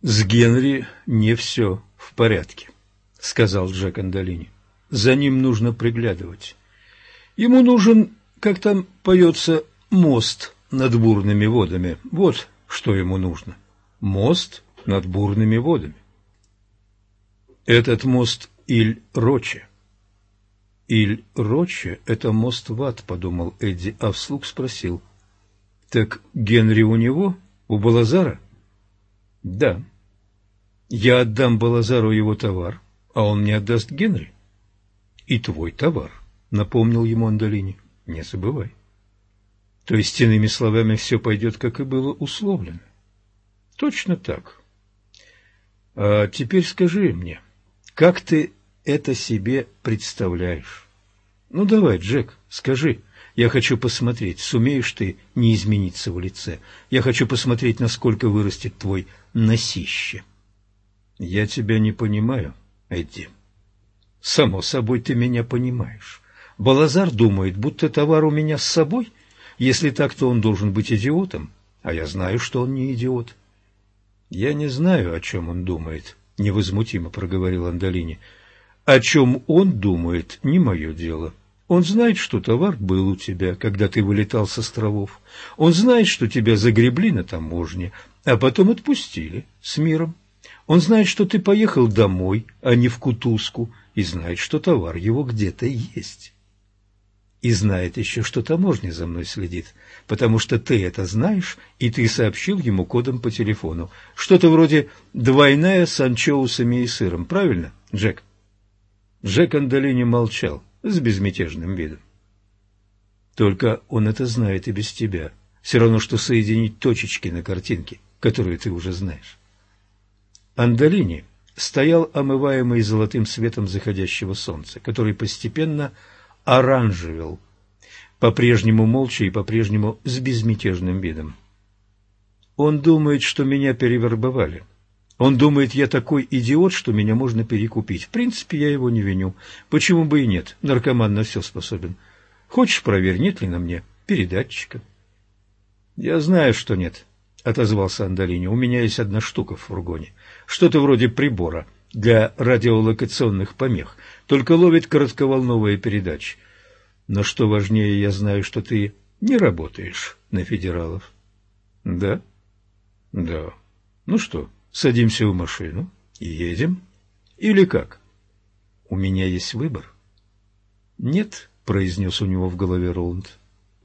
«С Генри не все в порядке», — сказал Джек Андолини. «За ним нужно приглядывать. Ему нужен, как там поется, мост над бурными водами. Вот что ему нужно. Мост над бурными водами. Этот мост Иль-Роче». «Иль-Роче — это мост в ад», — подумал Эдди, а вслух спросил. «Так Генри у него? У Балазара?» «Да. Я отдам Балазару его товар, а он мне отдаст Генри». «И твой товар», — напомнил ему Андолини. «Не забывай». «То есть, иными словами, все пойдет, как и было условлено?» «Точно так. А теперь скажи мне, как ты это себе представляешь? Ну, давай, Джек, скажи. Я хочу посмотреть, сумеешь ты не измениться в лице. Я хочу посмотреть, насколько вырастет твой носище». «Я тебя не понимаю, Эдди». «Само собой, ты меня понимаешь. Балазар думает, будто товар у меня с собой. Если так, то он должен быть идиотом, а я знаю, что он не идиот». «Я не знаю, о чем он думает», — невозмутимо проговорил Андолини. «О чем он думает, не мое дело. Он знает, что товар был у тебя, когда ты вылетал с островов. Он знает, что тебя загребли на таможне, а потом отпустили с миром. Он знает, что ты поехал домой, а не в кутузку, и знает, что товар его где-то есть. И знает еще, что таможня за мной следит, потому что ты это знаешь, и ты сообщил ему кодом по телефону. Что-то вроде двойная с анчоусами и сыром, правильно, Джек?» Джек Андолини молчал с безмятежным видом. «Только он это знает и без тебя. Все равно, что соединить точечки на картинке, которую ты уже знаешь». Андолини стоял, омываемый золотым светом заходящего солнца, который постепенно оранжевел, по-прежнему молча и по-прежнему с безмятежным видом. «Он думает, что меня перевербовали. Он думает, я такой идиот, что меня можно перекупить. В принципе, я его не виню. Почему бы и нет? Наркоман на все способен. Хочешь, проверь, нет ли на мне передатчика?» «Я знаю, что нет», — отозвался Андолини. «У меня есть одна штука в фургоне. Что-то вроде прибора для радиолокационных помех, только ловит коротковолновые передачи. Но что важнее, я знаю, что ты не работаешь на федералов». «Да?» «Да. Ну что, садимся в машину и едем? Или как?» «У меня есть выбор». «Нет», — произнес у него в голове Роланд.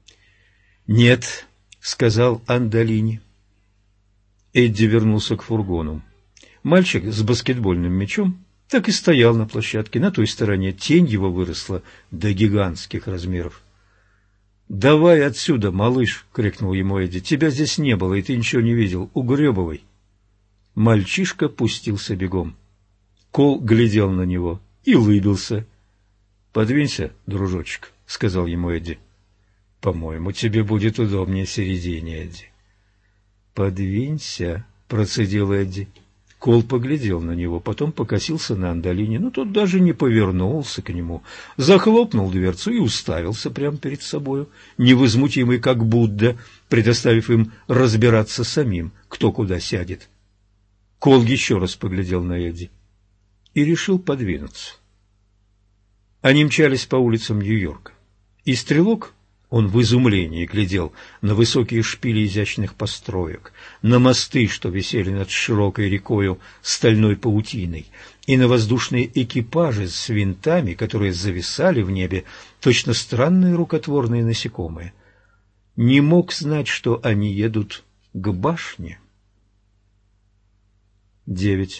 «Нет», — сказал Андолини. Эдди вернулся к фургону. Мальчик с баскетбольным мячом так и стоял на площадке. На той стороне тень его выросла до гигантских размеров. «Давай отсюда, малыш!» — крикнул ему Эдди. «Тебя здесь не было, и ты ничего не видел. Угребывай!» Мальчишка пустился бегом. Кол глядел на него и улыбился. «Подвинься, дружочек», — сказал ему Эдди. «По-моему, тебе будет удобнее в середине, Эдди». «Подвинься», — процедил Эдди. Кол поглядел на него, потом покосился на Андолини, но тот даже не повернулся к нему, захлопнул дверцу и уставился прямо перед собою, невозмутимый, как Будда, предоставив им разбираться самим, кто куда сядет. Кол еще раз поглядел на Эдди и решил подвинуться. Они мчались по улицам Нью-Йорка, и стрелок, он в изумлении глядел на высокие шпили изящных построек, на мосты, что висели над широкой рекою стальной паутиной, и на воздушные экипажи с винтами, которые зависали в небе, точно странные рукотворные насекомые. Не мог знать, что они едут к башне. 9.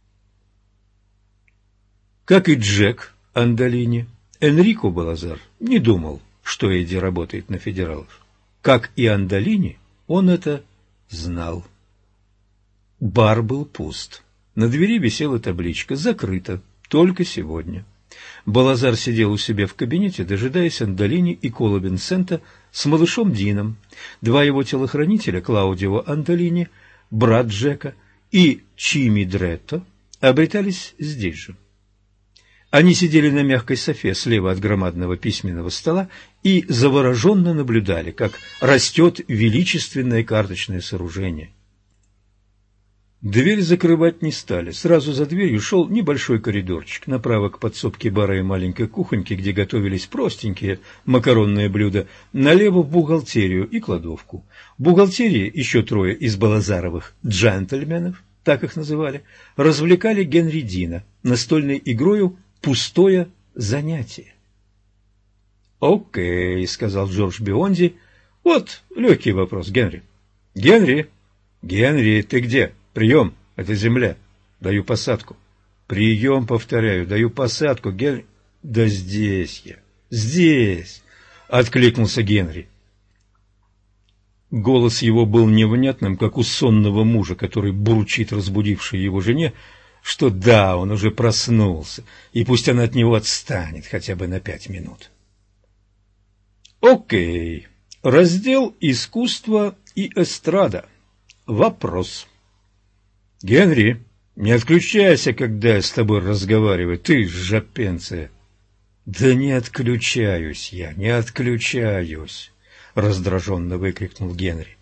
Как и Джек Андолини, Энрико Балазар не думал, что Эдди работает на федералов. Как и Андолини, он это знал. Бар был пуст. На двери висела табличка «Закрыто. Только сегодня». Балазар сидел у себя в кабинете, дожидаясь Андолини и Кола Винсента с малышом Дином. Два его телохранителя, Клаудио Андолини, брат Джека, и Чими Дретто, обретались здесь же. Они сидели на мягкой софе слева от громадного письменного стола и завороженно наблюдали, как растет величественное карточное сооружение. Дверь закрывать не стали. Сразу за дверью шел небольшой коридорчик. Направо к подсобке бара и маленькой кухоньке, где готовились простенькие макаронные блюда. Налево в бухгалтерию и кладовку. В бухгалтерии еще трое из Балазаровых джентльменов, так их называли, развлекали Генри Дина настольной игрою «Пустое занятие». «Окей», — сказал Джордж Бионди. «Вот легкий вопрос, Генри». «Генри! Генри, ты где? Прием, это земля. Даю посадку». «Прием, повторяю, даю посадку, Генри». «Да здесь я, здесь», — откликнулся Генри. Голос его был невнятным, как у сонного мужа, который бурчит разбудившей его жене, что да, он уже проснулся, и пусть она от него отстанет хотя бы на 5 минут. Окей. Раздел «Искусство и эстрада». Вопрос. Генри, не отключайся, когда я с тобой разговариваю, ты жопенция. Да не отключаюсь я, не отключаюсь, раздраженно выкрикнул Генри.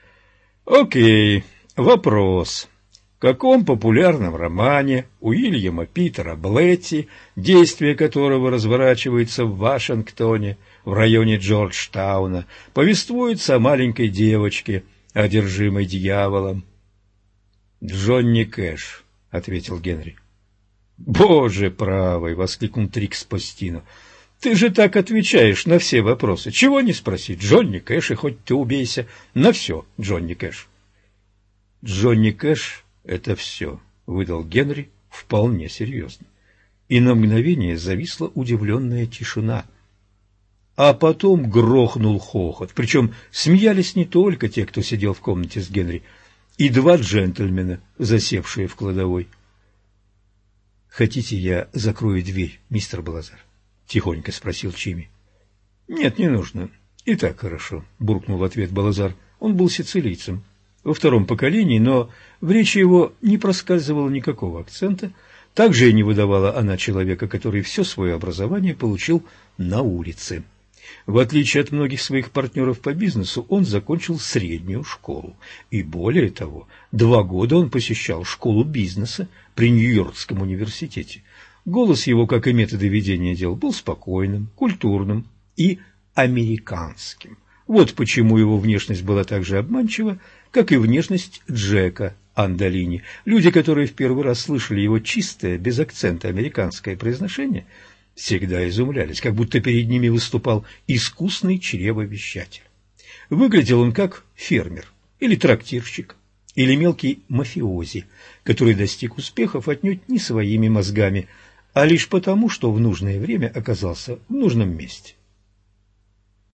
Окей. Вопрос. В каком популярном романе Уильяма Питера Блетти, действие которого разворачивается в Вашингтоне, в районе Джорджтауна, повествуется о маленькой девочке, одержимой дьяволом? «Джонни Кэш», — ответил Генри. «Боже правый!» — воскликнул Трикс Постино. «Ты же так отвечаешь на все вопросы. Чего не спросить? Джонни Кэш, и хоть ты убейся. На все, Джонни Кэш». «Джонни Кэш — это все», — выдал Генри вполне серьезно. И на мгновение зависла удивленная тишина. А потом грохнул хохот. Причем смеялись не только те, кто сидел в комнате с Генри, и 2 джентльмена, засевшие в кладовой. «Хотите, я закрою дверь, мистер Балазар?» — тихонько спросил Чимми. «Нет, не нужно. И так хорошо», — буркнул в ответ Балазар. Он был сицилийцем, во 2-м поколении, но в речи его не проскальзывало никакого акцента. Также и не выдавала она человека, который все свое образование получил на улице. В отличие от многих своих партнеров по бизнесу, он закончил среднюю школу. И более того, 2 года он посещал школу бизнеса при Нью-Йоркском университете. Голос его, как и методы ведения дел, был спокойным, культурным и американским. Вот почему его внешность была так же обманчива, как и внешность Джека Андолини. Люди, которые в первый раз слышали его чистое, без акцента американское произношение, всегда изумлялись, как будто перед ними выступал искусный чревовещатель. Выглядел он как фермер, или трактирщик, или мелкий мафиози, который достиг успехов отнюдь не своими мозгами, а лишь потому, что в нужное время оказался в нужном месте.